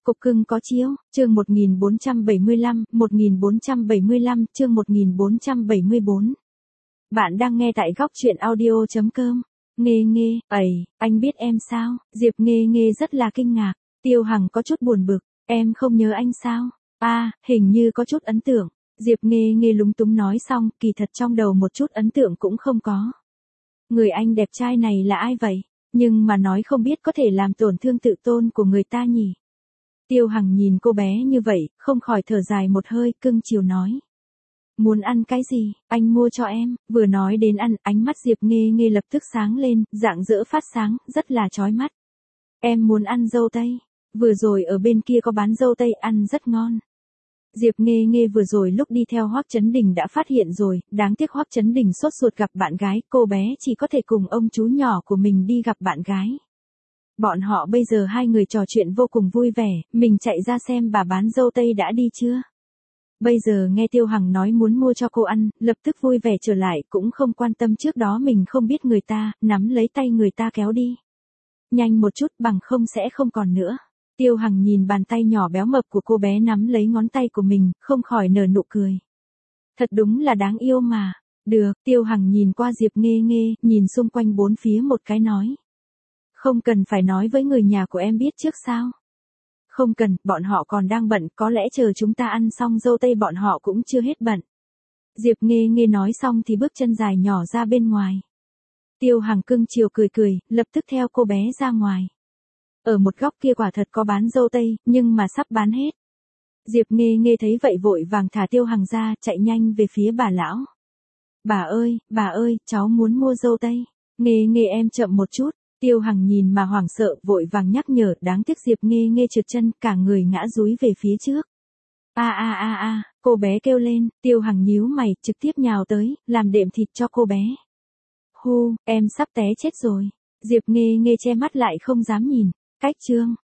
Cục cưng có chiếu, chương 1475, chương 1474. Bạn đang nghe tại góc truyện audio.com. Nghê nghê, anh biết em sao? Diệp Nghê nghê rất là kinh ngạc. Tiêu Hằng có chút buồn bực, em không nhớ anh sao? Hình như có chút ấn tượng. Diệp Nghê nghê lúng túng nói xong, kỳ thật trong đầu một chút ấn tượng cũng không có. Người anh đẹp trai này là ai vậy? Nhưng mà nói không biết có thể làm tổn thương tự tôn của người ta nhỉ? Tiêu Hằng nhìn cô bé như vậy, không khỏi thở dài một hơi, cưng chiều nói. Muốn ăn cái gì, anh mua cho em. Vừa nói đến ăn, ánh mắt Diệp Nghê nghê lập tức sáng lên, rạng rỡ phát sáng, rất là chói mắt. Em muốn ăn dâu tây. Vừa rồi ở bên kia có bán dâu tây ăn rất ngon. Diệp Nghê nghê vừa rồi lúc đi theo Hoắc Chấn Đình đã phát hiện rồi, đáng tiếc Hoắc Chấn Đình sốt ruột gặp bạn gái, cô bé chỉ có thể cùng ông chú nhỏ của mình đi gặp bạn gái. Bọn họ bây giờ hai người trò chuyện vô cùng vui vẻ, mình chạy ra xem bà bán dâu tây đã đi chưa. Bây giờ nghe Tiêu Hằng nói muốn mua cho cô ăn, lập tức vui vẻ trở lại, cũng không quan tâm trước đó mình không biết người ta, nắm lấy tay người ta kéo đi. Nhanh một chút bằng không sẽ không còn nữa. Tiêu Hằng nhìn bàn tay nhỏ béo mập của cô bé nắm lấy ngón tay của mình, không khỏi nở nụ cười. Thật đúng là đáng yêu mà. Được, Tiêu Hằng nhìn qua Diệp Nghê nghê, nhìn xung quanh bốn phía một cái nói. Không cần phải nói với người nhà của em biết trước sao? Không cần, bọn họ còn đang bận, có lẽ chờ chúng ta ăn xong dâu tây bọn họ cũng chưa hết bận. Diệp Nghê nghê nói xong thì bước chân dài nhỏ ra bên ngoài. Tiêu Hằng cưng chiều cười cười, lập tức theo cô bé ra ngoài. Ở một góc kia quả thật có bán dâu tây, nhưng mà sắp bán hết. Diệp Nghê nghê thấy vậy vội vàng thả Tiêu Hằng ra, chạy nhanh về phía bà lão. Bà ơi, cháu muốn mua dâu tây. Nghê nghê em chậm một chút. Tiêu Hằng nhìn mà hoảng sợ, vội vàng nhắc nhở, đáng tiếc Diệp Nghê nghê trượt chân, cả người ngã dúi về phía trước. Cô bé kêu lên, Tiêu Hằng nhíu mày, trực tiếp nhào tới, làm đệm thịt cho cô bé. Em sắp té chết rồi. Diệp Nghê nghê che mắt lại không dám nhìn. Cách chương